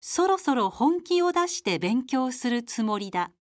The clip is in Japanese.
そろそろ本気を出して勉強するつもりだ。